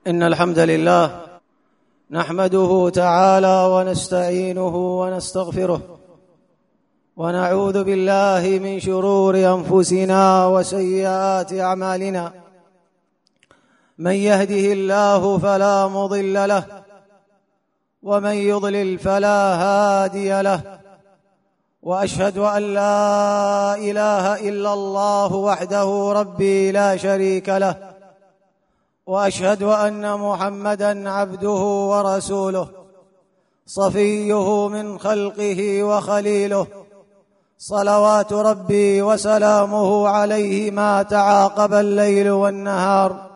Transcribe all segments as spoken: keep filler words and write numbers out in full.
إن الحمد لله نحمده تعالى ونستعينه ونستغفره ونعوذ بالله من شرور أنفسنا وسيئات أعمالنا. من يهده الله فلا مضل له ومن يضلل فلا هادي له، وأشهد أن لا إله إلا الله وحده ربي لا شريك له، وأشهد أن محمدًا عبده ورسوله صفيه من خلقه وخليله، صلوات ربي وسلامه عليه ما تعاقب الليل والنهار.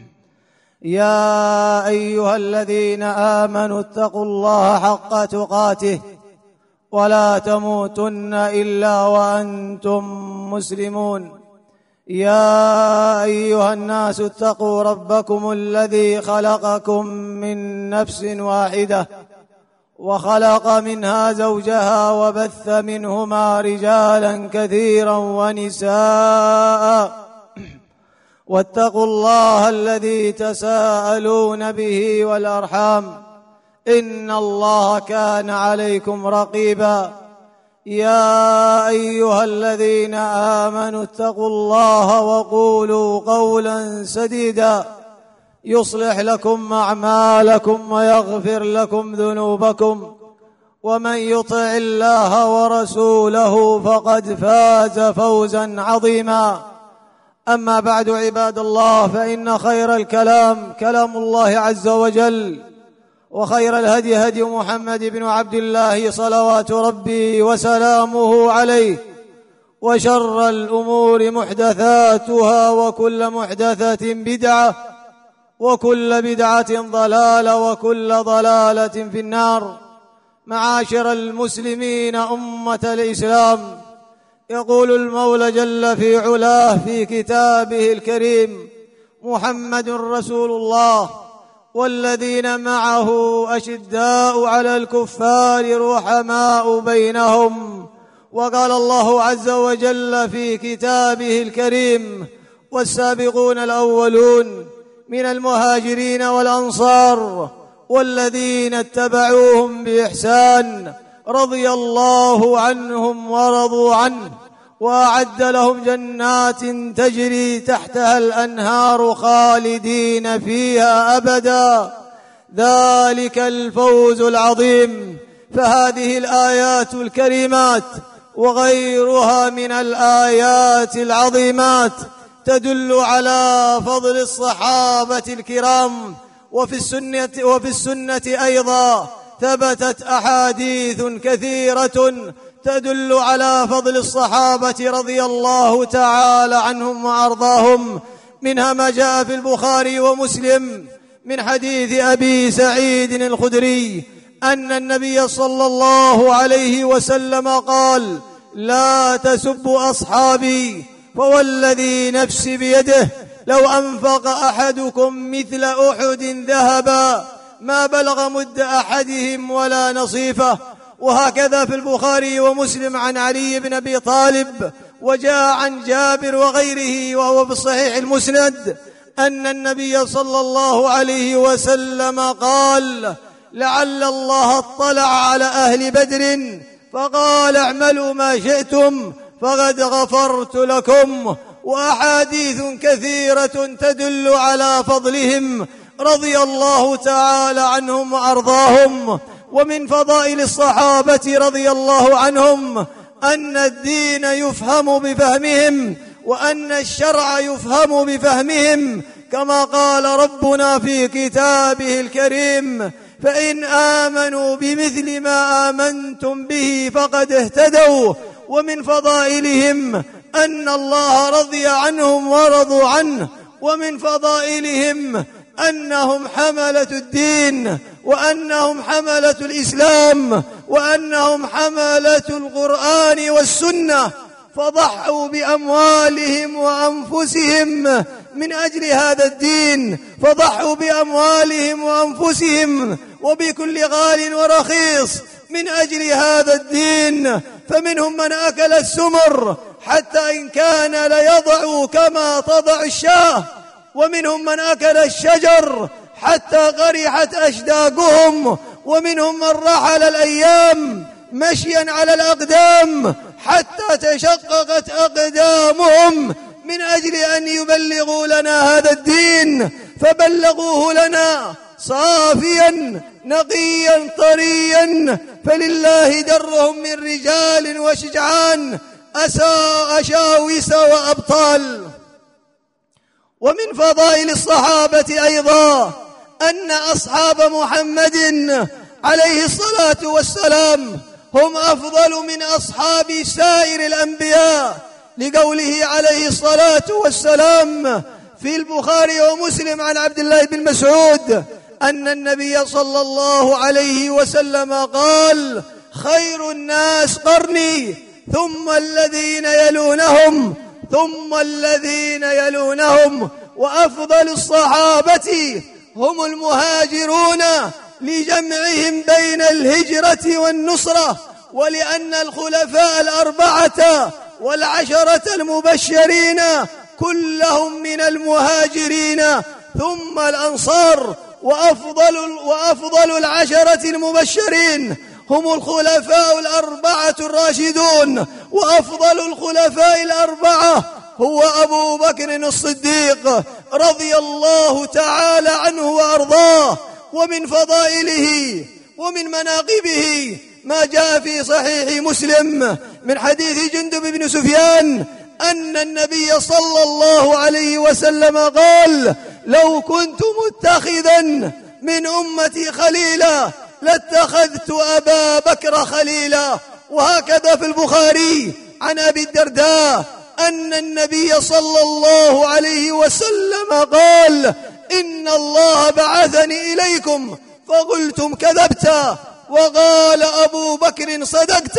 يا أيها الذين آمنوا اتقوا الله حق تقاته ولا تموتن إلا وأنتم مسلمون. يا أيها الناس اتقوا ربكم الذي خلقكم من نفس واحدة وخلق منها زوجها وبث منهما رجالا كثيرا ونساء، واتقوا الله الذي تساءلون به والأرحام إن الله كان عليكم رقيبا. يا أيها الذين آمنوا اتقوا الله وقولوا قولا سديدا يصلح لكم أعمالكم ويغفر لكم ذنوبكم، ومن يطع الله ورسوله فقد فاز فوزا عظيما. أما بعد، عباد الله، فإن خير الكلام كلام الله عز وجل، وخير الهدي هدي محمد بن عبد الله صلوات ربي وسلامه عليه، وشر الأمور محدثاتها، وكل محدثة بدعة، وكل بدعة ضلالة، وكل ضلالة في النار. معاشر المسلمين أمة الإسلام، يقول المولى جل في علاه في كتابه الكريم: محمد رسول الله والذين معه أشداء على الكفار رحماء بينهم. وقال الله عز وجل في كتابه الكريم: والسابقون الأولون من المهاجرين والأنصار والذين اتبعوهم بإحسان رضي الله عنهم ورضوا عنه، وأعد لهم جنات تجري تحتها الأنهار خالدين فيها أبدا، ذلك الفوز العظيم. فهذه الآيات الكريمات وغيرها من الآيات العظيمات تدل على فضل الصحابة الكرام. وفي السنة, وفي السنة أيضا ثبتت أحاديث كثيرة تدل على فضل الصحابة رضي الله تعالى عنهم وأرضاهم. منها ما جاء في البخاري ومسلم من حديث أبي سعيد الخدري أن النبي صلى الله عليه وسلم قال: لا تسبوا أصحابي، فوالذي نفسي بيده لو أنفق أحدكم مثل أحد ذهبا ما بلغ مد أحدهم ولا نصيفه. وهكذا في البخاري ومسلم عن علي بن أبي طالب، وجاء عن جابر وغيره وهو في الصحيح المسند أن النبي صلى الله عليه وسلم قال: لعل الله اطلع على أهل بدر فقال: اعملوا ما شئتم فقد غفرت لكم. وأحاديث كثيرة تدل على فضلهم رضي الله تعالى عنهم وأرضاهم. ومن فضائل الصحابة رضي الله عنهم أن الدين يفهم بفهمهم، وأن الشرع يفهم بفهمهم، كما قال ربنا في كتابه الكريم: فإن آمنوا بمثل ما آمنتم به فقد اهتدوا. ومن فضائلهم أن الله رضي عنهم ورضوا عنه. ومن فضائلهم أنهم حملة الدين، وأنهم حملة الإسلام، وأنهم حملة القرآن والسنة، فضحوا بأموالهم وأنفسهم من أجل هذا الدين، فضحوا بأموالهم وأنفسهم وبكل غال ورخيص من أجل هذا الدين. فمنهم من أكل السمر حتى إن كان ليضع كما تضع الشاة، ومنهم من أكل الشجر حتى قرحت أشداقهم، ومنهم من رحل الأيام مشيا على الأقدام حتى تشققت أقدامهم من أجل أن يبلغوا لنا هذا الدين، فبلغوه لنا صافيا نقيا طريا، فلله درهم من رجال وشجعان أشاوس وأبطال. ومن فضائل الصحابة أيضا أن أصحاب محمد عليه الصلاة والسلام هم أفضل من أصحاب سائر الأنبياء، لقوله عليه الصلاة والسلام في البخاري ومسلم عن عبد الله بن مسعود أن النبي صلى الله عليه وسلم قال: خير الناس قرني ثم الذين يلونهم ثم الذين يلونهم، وأفضل الصحابة هم المهاجرون لجمعهم بين الهجرة والنصرة، ولأن الخلفاء الأربعة والعشرة المبشرين كلهم من المهاجرين ثم الأنصار، وأفضل, وأفضل العشرة المبشرين هم الخلفاء الأربعة الراشدون، وأفضل الخلفاء الأربعة هو أبو بكر الصديق رضي الله تعالى عنه وأرضاه. ومن فضائله ومن مناقبه ما جاء في صحيح مسلم من حديث جندب بن سفيان أن النبي صلى الله عليه وسلم قال: لو كنت متخذا من أمتي خليلا لاتخذت أبا بكر خليلا. وهكذا في البخاري عن أبي الدرداء أن النبي صلى الله عليه وسلم قال: إن الله بعثني إليكم فقلتم كذبت، وقال أبو بكر صدقت،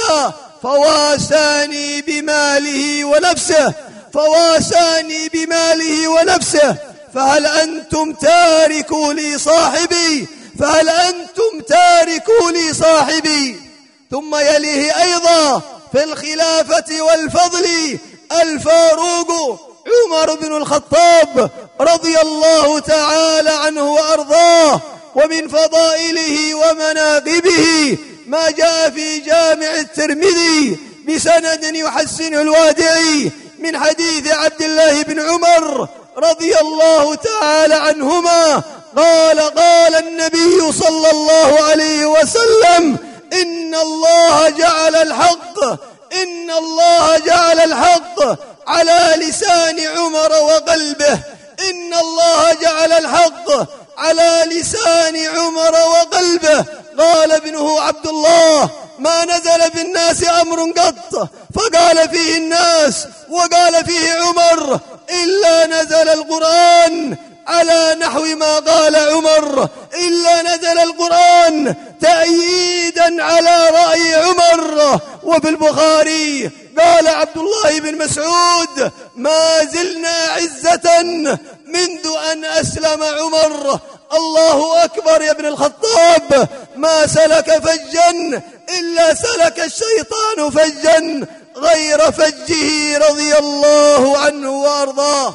فواساني بماله ونفسه فواساني بماله ونفسه فهل أنتم تاركوا لي صاحبي فهل أنتم تاركوا لي صاحبي. ثم يليه أيضا في الخلافة والفضل الفاروق عمر بن الخطاب رضي الله تعالى عنه وأرضاه. ومن فضائله ومناقبه ما جاء في جامع الترمذي بسند يحسن الوادعي من حديث عبد الله بن عمر رضي الله تعالى عنهما قال: قال النبي صلى الله عليه وسلم: إن الله جعل الحق إن الله جعل الحق على لسان عمر وقلبه إن الله جعل الحق على لسان عمر وقلبه. قال ابنه عبد الله: ما نزل بالناس أمر قط فقال فيه الناس وقال فيه عمر إلا نزل القرآن على نحو ما قال عمر إلا نزل القرآن تأييدا على رأي عمر. وفي البخاري قال عبد الله بن مسعود: ما زلنا عزة منذ أن أسلم عمر. الله أكبر يا ابن الخطاب، ما سلك فجا إلا سلك الشيطان فجا غير فجه رضي الله عنه وأرضاه.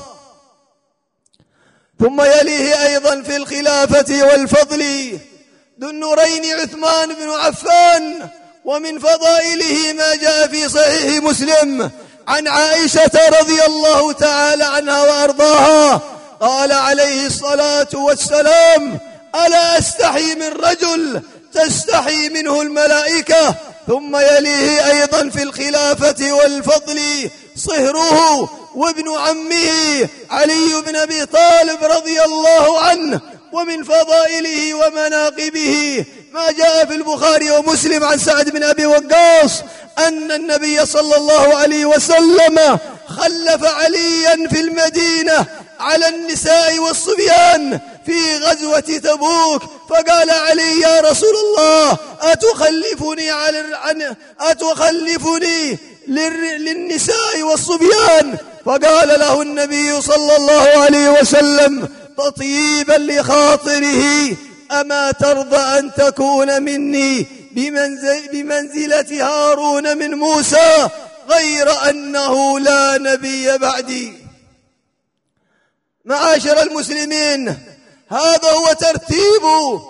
ثم يليه أيضا في الخلافة والفضل ذو النورين عثمان بن عفان. ومن فضائله ما جاء في صحيح مسلم عن عائشة رضي الله تعالى عنها وأرضاها قال عليه الصلاة والسلام: ألا أستحي من رجل تستحي منه الملائكة. ثم يليه أيضا في الخلافة والفضل صهره وابن عمه علي بن أبي طالب رضي الله عنه. ومن فضائله ومناقبه ما جاء في البخاري ومسلم عن سعد بن أبي وقاص أن النبي صلى الله عليه وسلم خلف عليا في المدينة على النساء والصبيان في غزوة تبوك، فقال علي: يا رسول الله، أتخلفني عن أتخلفني للنساء والصبيان؟ فقال له النبي صلى الله عليه وسلم تطيبا لخاطره: أما ترضى أن تكون مني بمنزل بمنزلة هارون من موسى غير أنه لا نبي بعدي. معاشر المسلمين، هذا هو ترتيب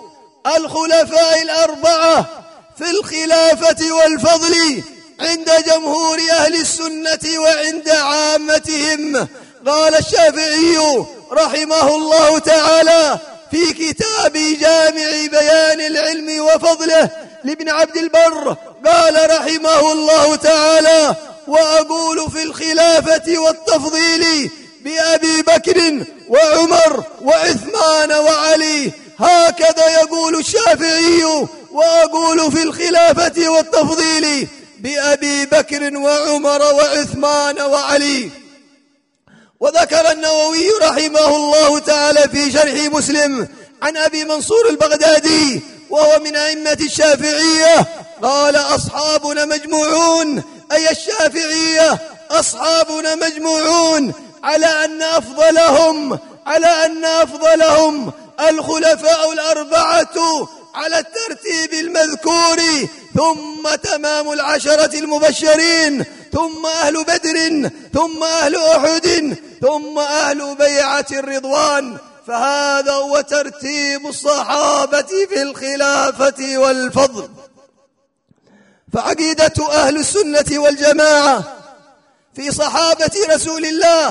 الخلفاء الأربعة في الخلافة والفضل عند جمهور أهل السنة وعند عامتهم. قال الشافعي رحمه الله تعالى في كتاب جامع بيان العلم وفضله لابن عبد البر، قال رحمه الله تعالى: وأقول في الخلافة والتفضيل بأبي بكر وعمر وعثمان وعلي. هكذا يقول الشافعي: وأقول في الخلافة والتفضيل بأبي بكر وعمر وعثمان وعلي. وذكر النووي رحمه الله تعالى في شرح مسلم عن أبي منصور البغدادي وهو من أئمة الشافعية قال: أصحابنا مجموعون، أي الشافعية أصحابنا مجموعون على أن أفضلهم على أن أفضلهم الخلفاء الأربعة على الترتيب المذكور، ثم تمام العشرة المبشرين، ثم أهل بدر، ثم أهل أحد، ثم أهل بيعة الرضوان. فهذا هو ترتيب الصحابة في الخلافة والفضل. فعقيدة أهل السنة والجماعة في صحابة رسول الله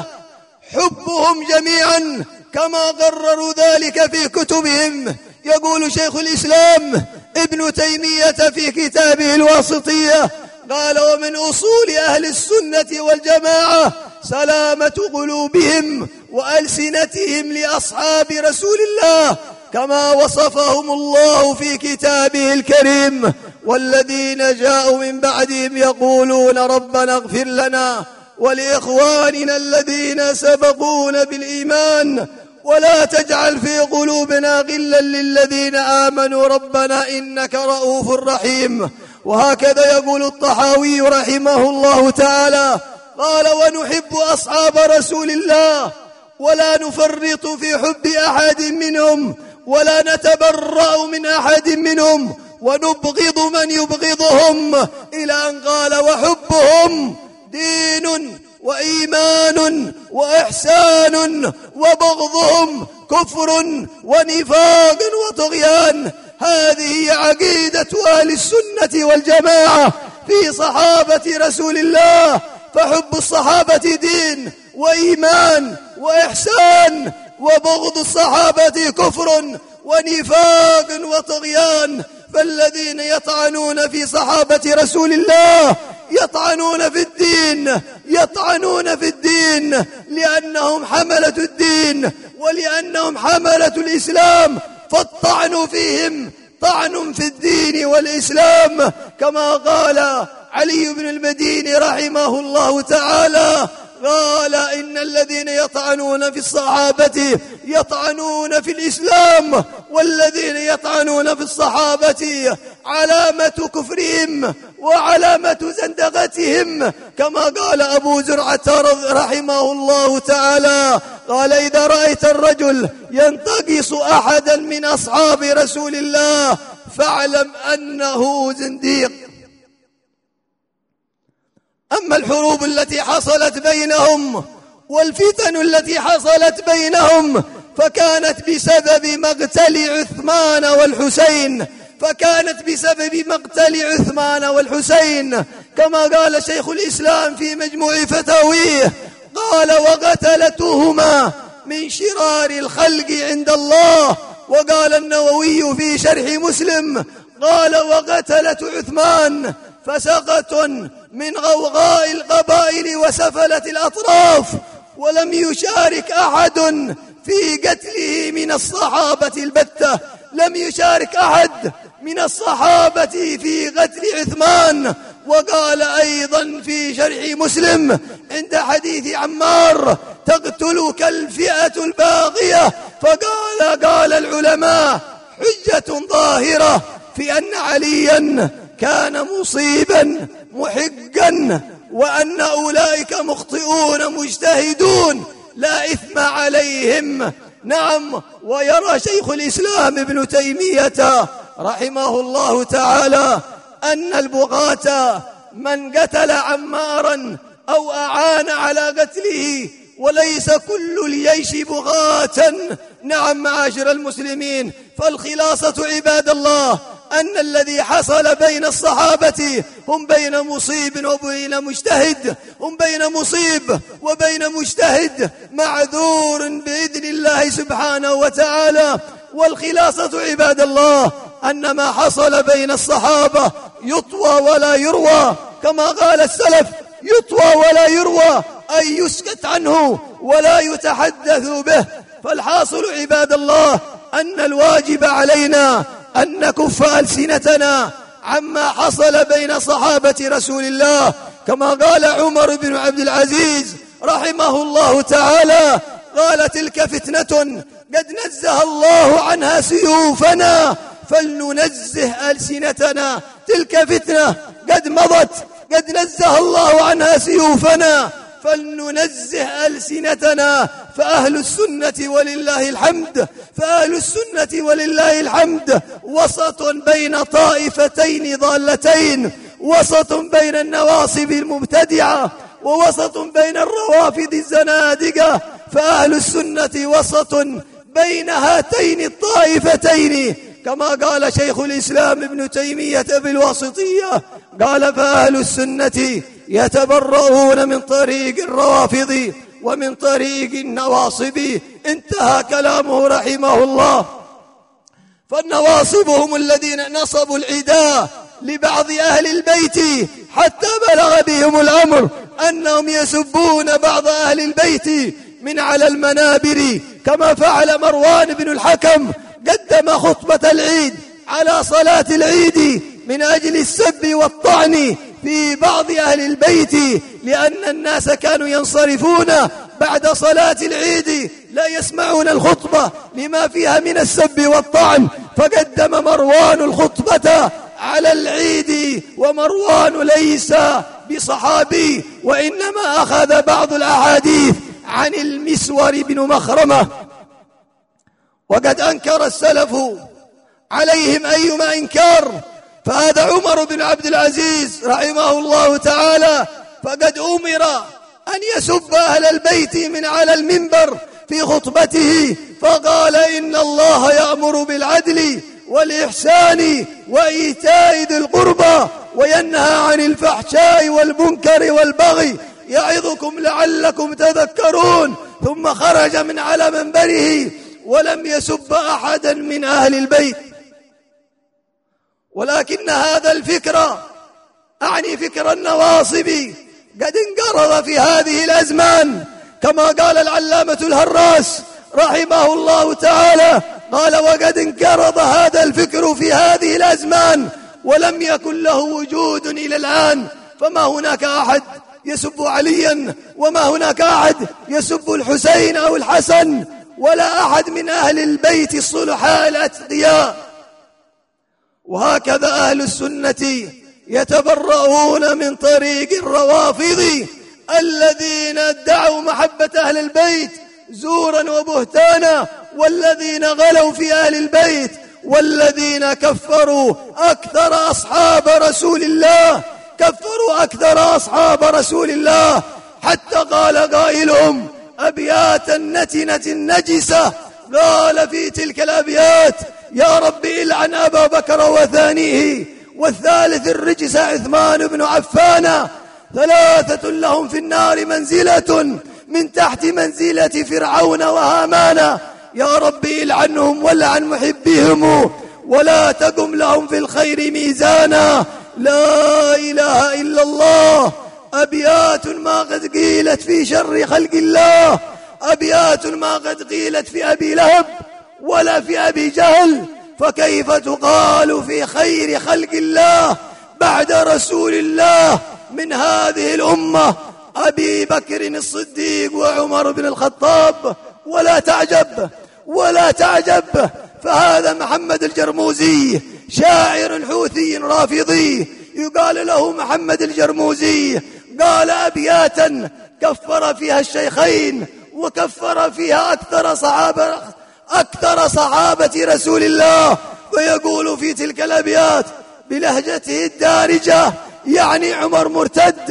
حبهم جميعا كما قرروا ذلك في كتبهم. يقول شيخ الإسلام ابن تيمية في كتابه الواسطية قال: ومن أصول أهل السنة والجماعة سلامة قلوبهم وألسنتهم لأصحاب رسول الله كما وصفهم الله في كتابه الكريم: والذين جاءوا من بعدهم يقولون ربنا اغفر لنا ولإخواننا الذين سبقونا بالإيمان ولا تجعل في قلوبنا غلا للذين آمنوا ربنا إنك رؤوف رحيم. وهكذا يقول الطحاوي رحمه الله تعالى قال: ونحب أصحاب رسول الله ولا نفرط في حب أحد منهم ولا نتبرأ من أحد منهم ونبغض من يبغضهم، إلى أن قال: وحبهم دين وإيمان وإحسان وبغضهم كفر ونفاق وطغيان. هذه عقيدة أهل السنة والجماعة في صحابة رسول الله. فحب الصحابة دين وإيمان وإحسان، وبغض الصحابة كفر ونفاق وطغيان. فالذين يطعنون في صحابة رسول الله يطعنون في الدين يطعنون في الدين لأنهم حملة الدين ولأنهم حملة الإسلام، فالطعن فيهم طعن في الدين والإسلام، كما قال علي بن المديني رحمه الله تعالى قال: إن الذين يطعنون في الصحابة يطعنون في الإسلام، والذين يطعنون في الصحابة علامة كفرهم وعلامة زندقتهم، كما قال أبو زرعة رحمه الله تعالى قال: إذا رأيت الرجل ينتقص أحدا من أصحاب رسول الله فاعلم أنه زنديق. أما الحروب التي حصلت بينهم والفتن التي حصلت بينهم فكانت بسبب مقتل عثمان والحسين فكانت بسبب مقتل عثمان والحسين كما قال شيخ الإسلام في مجموع فتاويه قال: وقتلتهما من شرار الخلق عند الله. وقال النووي في شرح مسلم قال: وقتلة عثمان فسقة من غوغاء القبائل وسفلة الأطراف، ولم يشارك أحد في قتله من الصحابة البتة، لم يشارك أحد من الصحابة في قتل عثمان. وقال أيضا في شرح مسلم عند حديث عمار: تقتلك الفئة الباغية. فقال قال العلماء: حجة ظاهرة في أن عليا كان مصيبا محقا، وأن أولئك مخطئون مجتهدون لا إثم عليهم. نعم. ويرى شيخ الإسلام ابن تيمية رحمه الله تعالى أن البغاة من قتل عمارا أو أعان على قتله وليس كل الجيش بغاة. نعم معاشر المسلمين، فالخلاصة عباد الله أن الذي حصل بين الصحابة هم بين مصيب وبين مجتهد، هم بين مصيب وبين مجتهد معذور بإذن الله سبحانه وتعالى. والخلاصة عباد الله أن ما حصل بين الصحابة يطوى ولا يروى، كما قال السلف: يطوى ولا يروى، أي يسكت عنه ولا يتحدث به. فالحاصل عباد الله أن الواجب علينا أن نكف ألسنتنا عما حصل بين صحابة رسول الله، كما قال عمر بن عبد العزيز رحمه الله تعالى: قال: تلك فتنة قد نزه الله عنها سيوفنا فلننزه ألسنتنا. تلك فتنة قد مضت، قد نزه الله عنها سيوفنا فلننزه ألسنتنا. فأهل السنة ولله الحمد فأهل السنة ولله الحمد وسط بين طائفتين ضالتين، وسط بين النواصب المبتدعة ووسط بين الروافض الزنادقة. فأهل السنة وسط بين هاتين الطائفتين، كما قال شيخ الإسلام ابن تيمية في الواسطية، قال: فأهل السنة يتبرؤون من طريق الروافض ومن طريق النواصب. انتهى كلامه رحمه الله. فالنواصب هم الذين نصبوا العداء لبعض أهل البيت حتى بلغ بهم الأمر أنهم يسبون بعض أهل البيت من على المنابر، كما فعل مروان بن الحكم، قدم خطبة العيد على صلاة العيد من أجل السب والطعن في بعض أهل البيت، لأن الناس كانوا ينصرفون بعد صلاة العيد لا يسمعون الخطبة لما فيها من السب والطعن، فقدم مروان الخطبة على العيد. ومروان ليس بصحابي، وإنما أخذ بعض الأحاديث عن المسور بن مخرمة. وقد أنكر السلف عليهم أيما إنكار، فهذا عمر بن عبد العزيز رحمه الله تعالى فقد أمر أن يسب أهل البيت من على المنبر في خطبته، فقال: إن الله يأمر بالعدل والإحسان وإيتاء ذي القربى وينهى عن الفحشاء والمنكر والبغي يعظكم لعلكم تذكرون. ثم خرج من على منبره ولم يسب أحدا من أهل البيت. ولكن هذا الفكر، أعني فكر النواصب، قد انقرض في هذه الأزمان، كما قال العلامة الهراس رحمه الله تعالى، قال: وقد انقرض هذا الفكر في هذه الأزمان ولم يكن له وجود إلى الآن. فما هناك أحد يسب عليا، وما هناك أحد يسب الحسين أو الحسن، ولا أحد من أهل البيت الصلحاء الأتقياء. وهكذا أهل السنة يتبرؤون من طريق الروافض الذين ادعوا محبة أهل البيت زورا وبهتانا، والذين غلوا في أهل البيت، والذين كفروا أكثر أصحاب رسول الله، كفروا أكثر أصحاب رسول الله، حتى قال قائلهم أبياتا نتنة نجسة، قال في تلك الأبيات: يا رب إلعن أبا بكر وثانيه، والثالث الرجس عثمان بن عفان، ثلاثة لهم في النار منزلة من تحت منزلة فرعون وهامان، يا رب إلعنهم والعن محبهم ولا تقم لهم في الخير ميزانا. لا إله إلا الله. أبيات ما قد قيلت في شر خلق الله، أبيات ما قد قيلت في أبي لهب ولا في أبي جهل، فكيف تقال في خير خلق الله بعد رسول الله من هذه الأمة أبي بكر الصديق وعمر بن الخطاب؟ ولا تعجب ولا تعجب، فهذا محمد الجرموزي شاعر حوثي رافضي يقال له محمد الجرموزي، قال أبياتا كفر فيها الشيخين وكفر فيها أكثر صحابة أكثر صحابة رسول الله، ويقول في تلك الأبيات بلهجته الدارجة، يعني عمر مرتد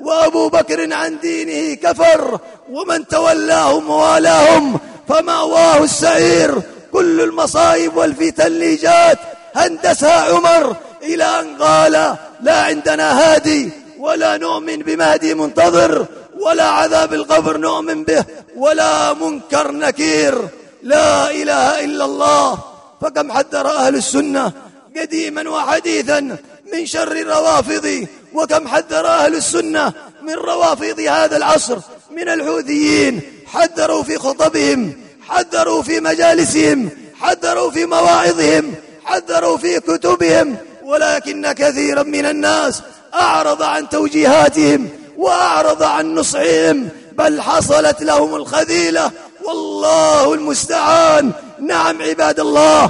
وأبو بكر عن دينه كفر، ومن تولاهم ووالاهم فمأواه السعير. كل المصائب والفتن اللي جات هندسها عمر إلى أن قال: لا عندنا هادي، ولا نؤمن بمهدي منتظر، ولا عذاب القبر نؤمن به، ولا منكر نكير. لا إله إلا الله. فكم حذر أهل السنة قديما وحديثا من شر الروافض، وكم حذر أهل السنة من روافض هذا العصر من الحوثيين. حذروا في خطبهم، حذروا في مجالسهم، حذروا في مواعظهم، حذروا في كتبهم، ولكن كثيرا من الناس أعرض عن توجيهاتهم وأعرض عن نصحهم، بل حصلت لهم الخذيلة، والله المستعان. نعم عباد الله،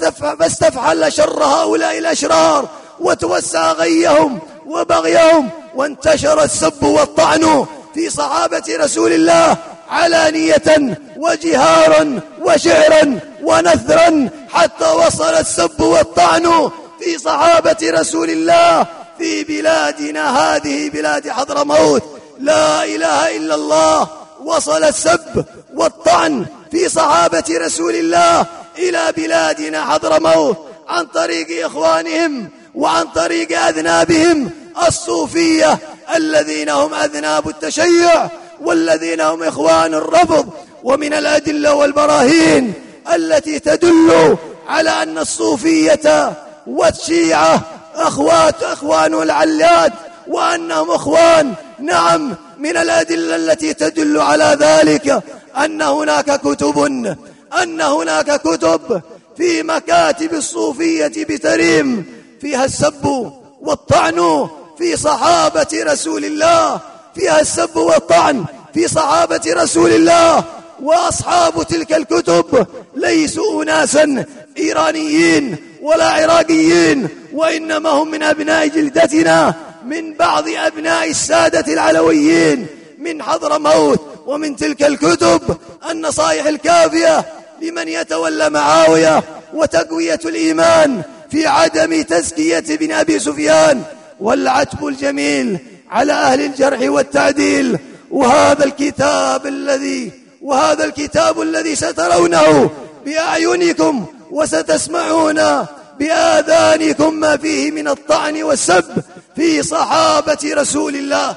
فاستفحل شر هؤلاء الأشرار، وتوسع غيهم وبغيهم، وانتشر السب والطعن في صحابة رسول الله علانية وجهارا وشعرا ونثرا، حتى وصل السب والطعن في صحابة رسول الله في بلادنا هذه بلاد حضرموت. لا إله إلا الله. وصل السب والطعن في صحابة رسول الله إلى بلادنا حضرموت عن طريق إخوانهم وعن طريق أذنابهم الصوفية، الذين هم أذناب التشيع والذين هم إخوان الرفض. ومن الأدلة والبراهين التي تدل على أن الصوفية والشيعة أخوات أخوان العلات، وأنهم أخوان. نعم، من الأدلة التي تدل على ذلك أن هناك كتب أن هناك كتب في مكاتب الصوفية بتريم فيها السب والطعن في صحابة رسول الله، فيها السب والطعن في صحابة رسول الله. وأصحاب تلك الكتب ليسوا أناسا إيرانيين ولا عراقيين، وإنما هم من أبناء جلدتنا، من بعض أبناء السادة العلويين من حضرموت. ومن تلك الكتب النصائح الكافية لمن يتولى معاوية، وتقوية الإيمان في عدم تزكية بن أبي سفيان، والعتب الجميل على أهل الجرح والتعديل. وهذا الكتاب الذي وهذا الكتاب الذي سترونه بأعينكم وستسمعون بآذانكم ما فيه من الطعن والسب في صحابة رسول الله.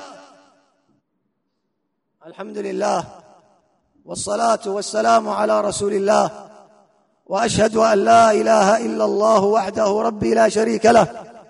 الحمد لله، والصلاة والسلام على رسول الله، وأشهد أن لا إله إلا الله وحده ربي لا شريك له،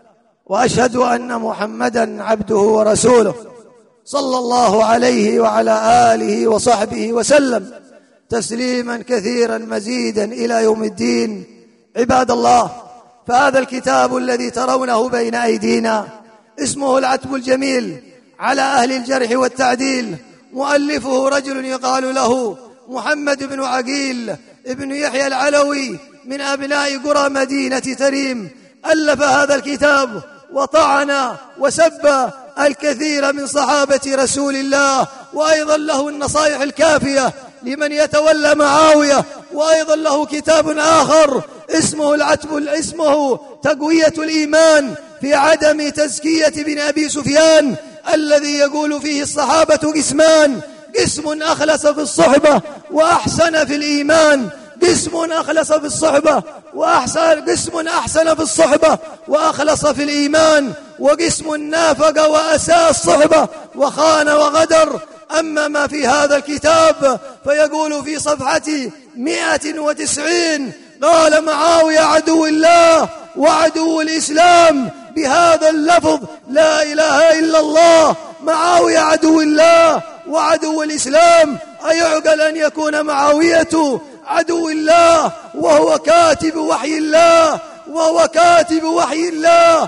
وأشهد أن محمدا عبده ورسوله، صلى الله عليه وعلى آله وصحبه وسلم تسليما كثيرا مزيدا إلى يوم الدين. عباد الله، فهذا الكتاب الذي ترونه بين أيدينا اسمه العتب الجميل على أهل الجرح والتعديل. مؤلفه رجل يقال له محمد بن عقيل ابن يحيى العلوي من أبناء قرى مدينة تريم. ألف هذا الكتاب وطعن وسب الكثير من صحابة رسول الله، وأيضا له النصائح الكافية لمن يتولى معاوية، وأيضا له كتاب آخر اسمه العتب اسمه تقوية الإيمان في عدم تزكية بن أبي سفيان، الذي يقول فيه الصحابة قسمان: قسم أخلص في الصحبة وأحسن في الإيمان، قسم أخلص في الصحبة وأحسن قسم أحسن في الصحبة وأخلص في الإيمان، وقسم نافق وأساء الصحبة وخان وغدر. أما ما في هذا الكتاب فيقول في صفحة مئة وتسعين: قال معاوية عدو الله وعدو الإسلام بهذا اللفظ: لا إله إلا الله. معاوية عدو الله وعدو الإسلام، أيعقل أن يكون معاوية عدو الله وهو كاتب وحي الله وهو كاتب وحي الله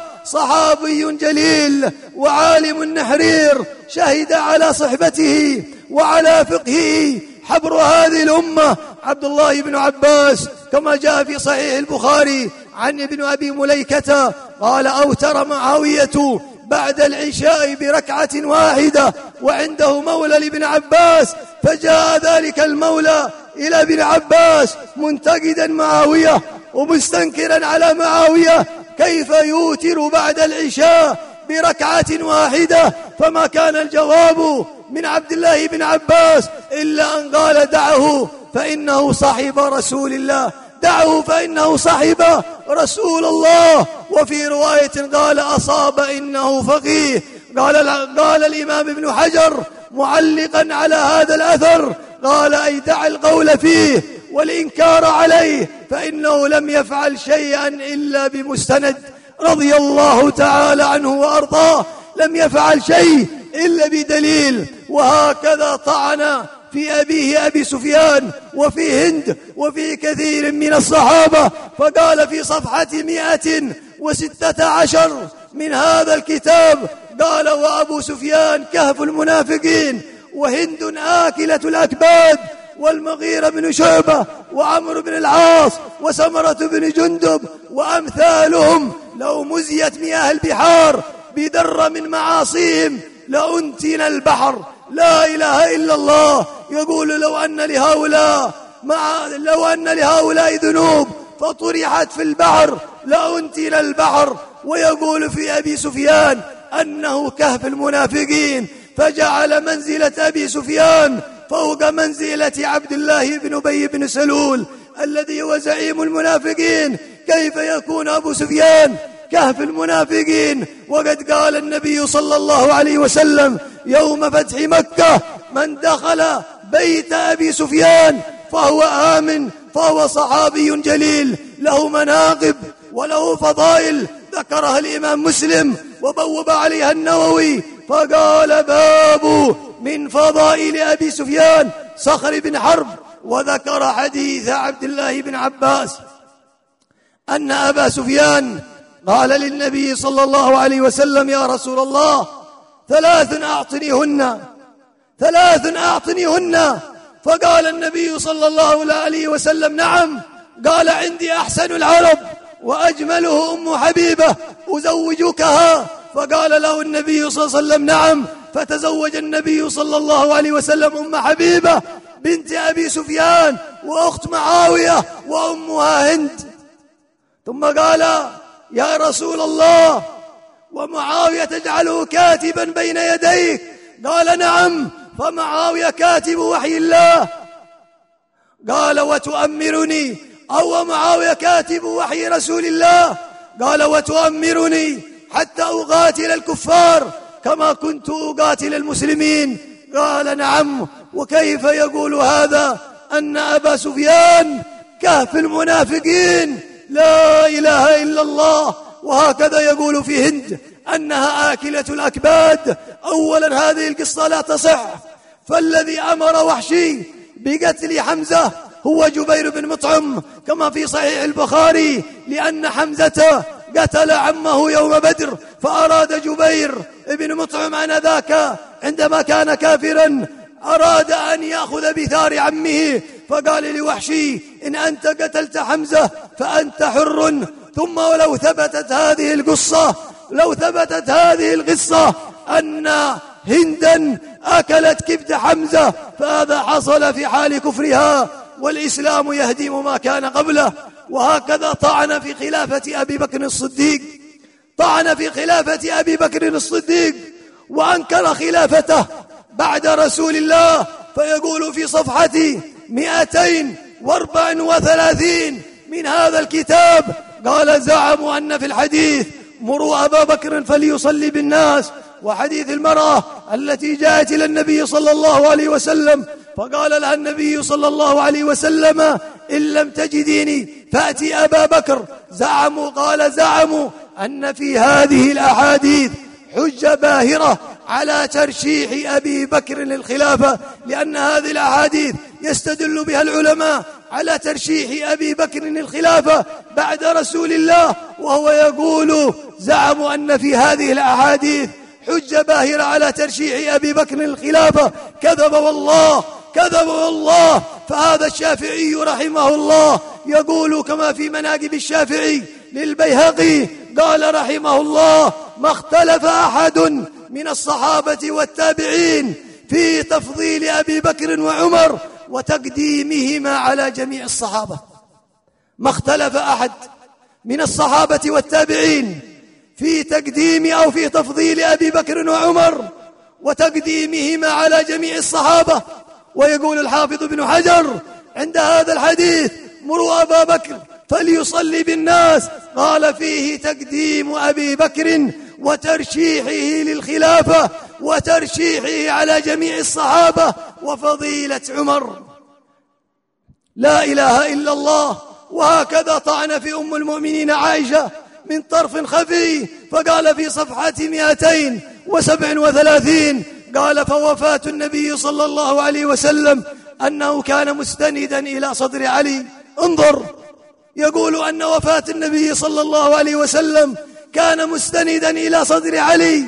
صحابي جليل وعالم نحرير، شهد على صحبته وعلى فقهه حبر هذه الأمة عبد الله بن عباس، كما جاء في صحيح البخاري عن ابن أبي مليكة قال: أوتر معاوية بعد العشاء بركعة واحدة وعنده مولى لابن عباس، فجاء ذلك المولى إلى ابن عباس منتقدا معاوية ومستنكرا على معاوية كيف يوتر بعد العشاء بركعة واحدة. فما كان الجواب من عبد الله بن عباس إلا أن قال دعه فإنه صاحب رسول الله، دعه فإنه صاحب رسول الله. وفي رواية قال أصاب إنه فقيه. قال, قال الإمام ابن حجر معلقا على هذا الأثر، قال أي دع القول فيه والإنكار عليه، فإنه لم يفعل شيئا إلا بمستند رضي الله تعالى عنه وأرضاه، لم يفعل شيء إلا بدليل. وهكذا طعن في أبيه أبي سفيان وفي هند وفي كثير من الصحابة. فقال في صفحة مئة وستة عشر من هذا الكتاب، قال وأبو سفيان كهف المنافقين، وهند آكلة الأكباد، والمغيرة بن شعبة وعمرو بن العاص وسمرة بن جندب وأمثالهم لو مزيت مياه البحار بدر من معاصيهم لأنتن البحر. لا إله إلا الله. يقول لو أن لهؤلاء مع لو أن لهؤلاء ذنوب فطرحت في البحر لأنتن البحر. ويقول في أبي سفيان أنه كهف المنافقين، فجعل منزلة أبي سفيان فوق منزلة عبد الله بن أبي بن سلول الذي هو زعيم المنافقين. كيف يكون أبو سفيان كهف المنافقين وقد قال النبي صلى الله عليه وسلم يوم فتح مكة من دخل بيت أبي سفيان فهو آمن، فهو صحابي جليل له مناقب وله فضائل ذكرها الإمام مسلم وبوب عليها النووي، فقال باب من فضائل أبي سفيان صخر بن حرب. وذكر حديث عبد الله بن عباس أن أبا سفيان قال للنبي صلى الله عليه وسلم يا رسول الله ثلاث أعطنيهن ثلاث أعطنيهن. فقال النبي صلى الله عليه وسلم نعم. قال عندي أحسن العرب وأجمله أم حبيبة أزوجكها. فقال له النبي صلى الله عليه وسلم نعم. فتزوج النبي صلى الله عليه وسلم أم حبيبة بنت أبي سفيان وأخت معاوية وأمها هند. ثم قال يا رسول الله ومعاوية تجعله كاتبا بين يديك؟ قال نعم. فمعاوية كاتب وحي الله. قال وتؤمرني أو معاوية كاتب وحي رسول الله؟ قال وتؤمرني حتى أقاتل الكفار كما كنت أقاتل المسلمين؟ قال نعم. وكيف يقول هذا أن أبا سفيان كهف المنافقين؟ لا إله إلا الله. وهكذا يقول في هند أنها آكلة الأكباد. أولا هذه القصة لا تصح، فالذي أمر وحشي بقتل حمزة هو جبير بن مطعم كما في صحيح البخاري، لأن حمزة قتل عمه يوم بدر، فأراد جبير بن مطعم آنذاك عندما كان كافرا أراد أن يأخذ بثار عمه، فقال لوحشي إن أنت قتلت حمزة فأنت حر. ثم ولو ثبتت هذه القصة لو ثبتت هذه القصة أن هندا أكلت كبد حمزة فهذا حصل في حال كفرها، والإسلام يهدم ما كان قبله. وهكذا طعن في خلافة أبي بكر الصديق طعن في خلافة أبي بكر الصديق وأنكر خلافته بعد رسول الله. فيقول في صفحة مئتين واربع وثلاثين من هذا الكتاب قال زعموا أن في الحديث مروا أبا بكر فليصلي بالناس، وحديث المرأة التي جاءت إلى النبي صلى الله عليه وسلم فقال لها النبي صلى الله عليه وسلم إن لم تجديني فأتي أبا بكر. زعموا قال زعموا أن في هذه الأحاديث حجة باهرة على ترشيح أبي بكر للخلافة، لأن هذه الأحاديث يستدل بها العلماء على ترشيح أبي بكر للخلافة بعد رسول الله. وهو يقول زعموا أن في هذه الأحاديث حجة باهرة على ترشيح أبي بكر للخلافة. كذب والله كذب والله. فهذا الشافعي رحمه الله يقول كما في مناقب الشافعي للبيهقي قال رحمه الله ما اختلف أحد من الصحابة والتابعين في تفضيل أبي بكر وعمر وتقديمهما على جميع الصحابة. ما اختلف أحد من الصحابة والتابعين في تقديم أو في تفضيل أبي بكر وعمر وتقديمهما على جميع الصحابة. ويقول الحافظ ابن حجر عند هذا الحديث: مروا أبا بكر فليصلي بالناس، قال فيه تقديم أبي بكر وترشيحه للخلافة وترشيحه على جميع الصحابة وفضيلة عمر. لا إله إلا الله. وهكذا طعن في أم المؤمنين عائشة من طرف خفي، فقال في صفحة مئتين وسبع وثلاثين قال: فوفاة النبي صلى الله عليه وسلم أنه كان مستندا إلى صدر علي. انظر، يقول أن وفاة النبي صلى الله عليه وسلم كان مستندا إلى صدر علي.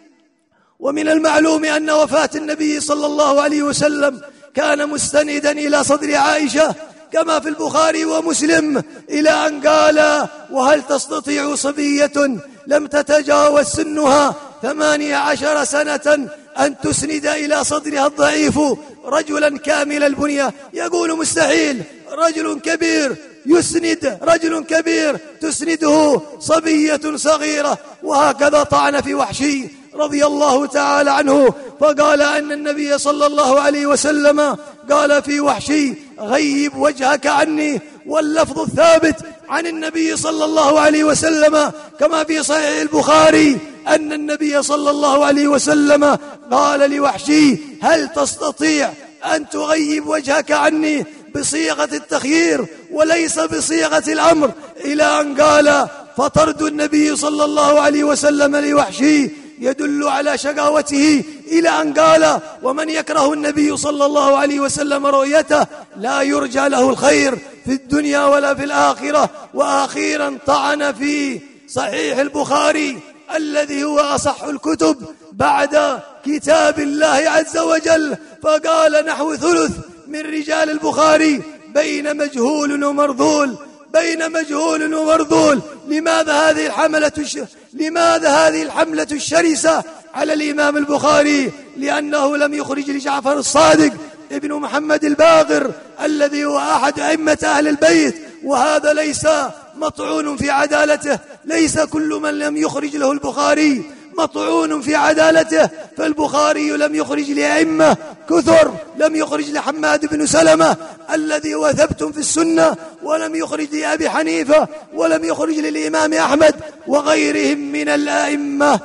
ومن المعلوم أن وفاة النبي صلى الله عليه وسلم كان مستندا إلى صدر عائشة، كما في البخاري ومسلم، إلى أن قال: وهل تستطيع صبية لم تتجاوز سنها ثمانية عشر سنة أن تسند إلى صدرها الضعيف رجلا كامل البنية؟ يقول مستحيل، رجل كبير يسند، رجل كبير تسنده صبية صغيرة. وهكذا طعن في وحشي رضي الله تعالى عنه، فقال أن النبي صلى الله عليه وسلم قال في وحشي: غيب وجهك عني. واللفظ الثابت عن النبي صلى الله عليه وسلم كما في صحيح البخاري أن النبي صلى الله عليه وسلم قال لوحشي: هل تستطيع أن تغيب وجهك عني، بصيغة التخيير وليس بصيغة الأمر، إلى أن قال: فطرد النبي صلى الله عليه وسلم لوحشي يدل على شقاوته، إلى أن قال: ومن يكره النبي صلى الله عليه وسلم رؤيته لا يرجى له الخير في الدنيا ولا في الآخرة. وأخيرا طعن في صحيح البخاري الذي هو أصح الكتب بعد كتاب الله عز وجل، فقال نحو ثلث من رجال البخاري بين مجهول ومرذول، بين مجهول ومرذول. لماذا هذه الحملة الش... لماذا هذه الحملة الشرسة على الإمام البخاري؟ لأنه لم يخرج لجعفر الصادق ابن محمد الباقر الذي هو أحد أئمة أهل البيت، وهذا ليس مطعون في عدالته، ليس كل من لم يخرج له البخاري مطعون في عدالته، فالبخاري لم يخرج لأئمة كثر، لم يخرج لحماد بن سلمة الذي هو ثبت في السنة، ولم يخرج لأبي حنيفة، ولم يخرج للإمام أحمد وغيرهم من الأئمة.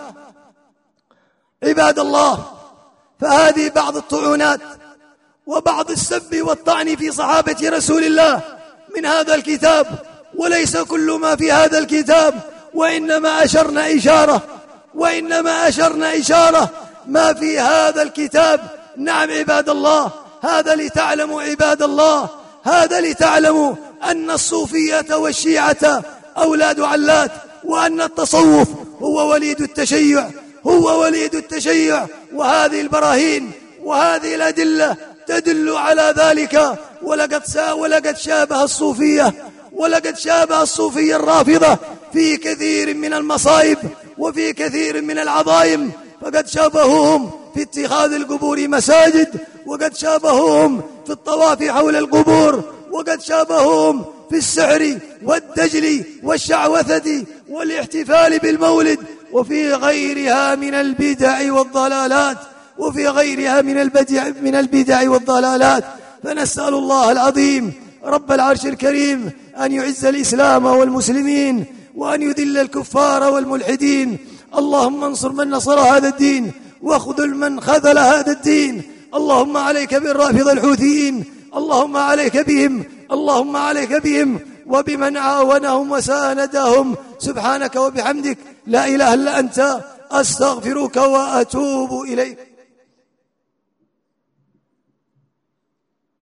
عباد الله، فهذه بعض الطعونات وبعض السب والطعن في صحابة رسول الله من هذا الكتاب، وليس كل ما في هذا الكتاب، وإنما أشرنا إشارة وإنما أشرنا إشارة ما في هذا الكتاب. نعم عباد الله، هذا لتعلموا عباد الله، هذا لتعلموا أن الصوفية والشيعة أولاد علات، وأن التصوف هو وليد التشيع، هو وليد التشيع. وهذه البراهين وهذه الأدلة تدل على ذلك. ولقد ولقد شابه الصوفية ولقد شابه الصوفية الرافضة في كثير من المصائب وفي كثير من العظائم، فقد شابهوهم في اتخاذ القبور مساجد، وقد شابهوهم في الطواف حول القبور، وقد شابهوهم في السحر والدجل والشعوذة والاحتفال بالمولد، وفي غيرها من البدع والضلالات وفي غيرها من البدع من البدع والضلالات. فنسأل الله العظيم رب العرش الكريم أن يعز الإسلام والمسلمين، وأن يذل الكفار والملحدين. اللهم انصر من نصر هذا الدين، واخذل من خذل هذا الدين. اللهم عليك بالرافضة الحوثيين، اللهم عليك بهم، اللهم عليك بهم وبمن عاونهم وساندهم. سبحانك وبحمدك، لا إله إلا أنت، أستغفرك وأتوب إليك.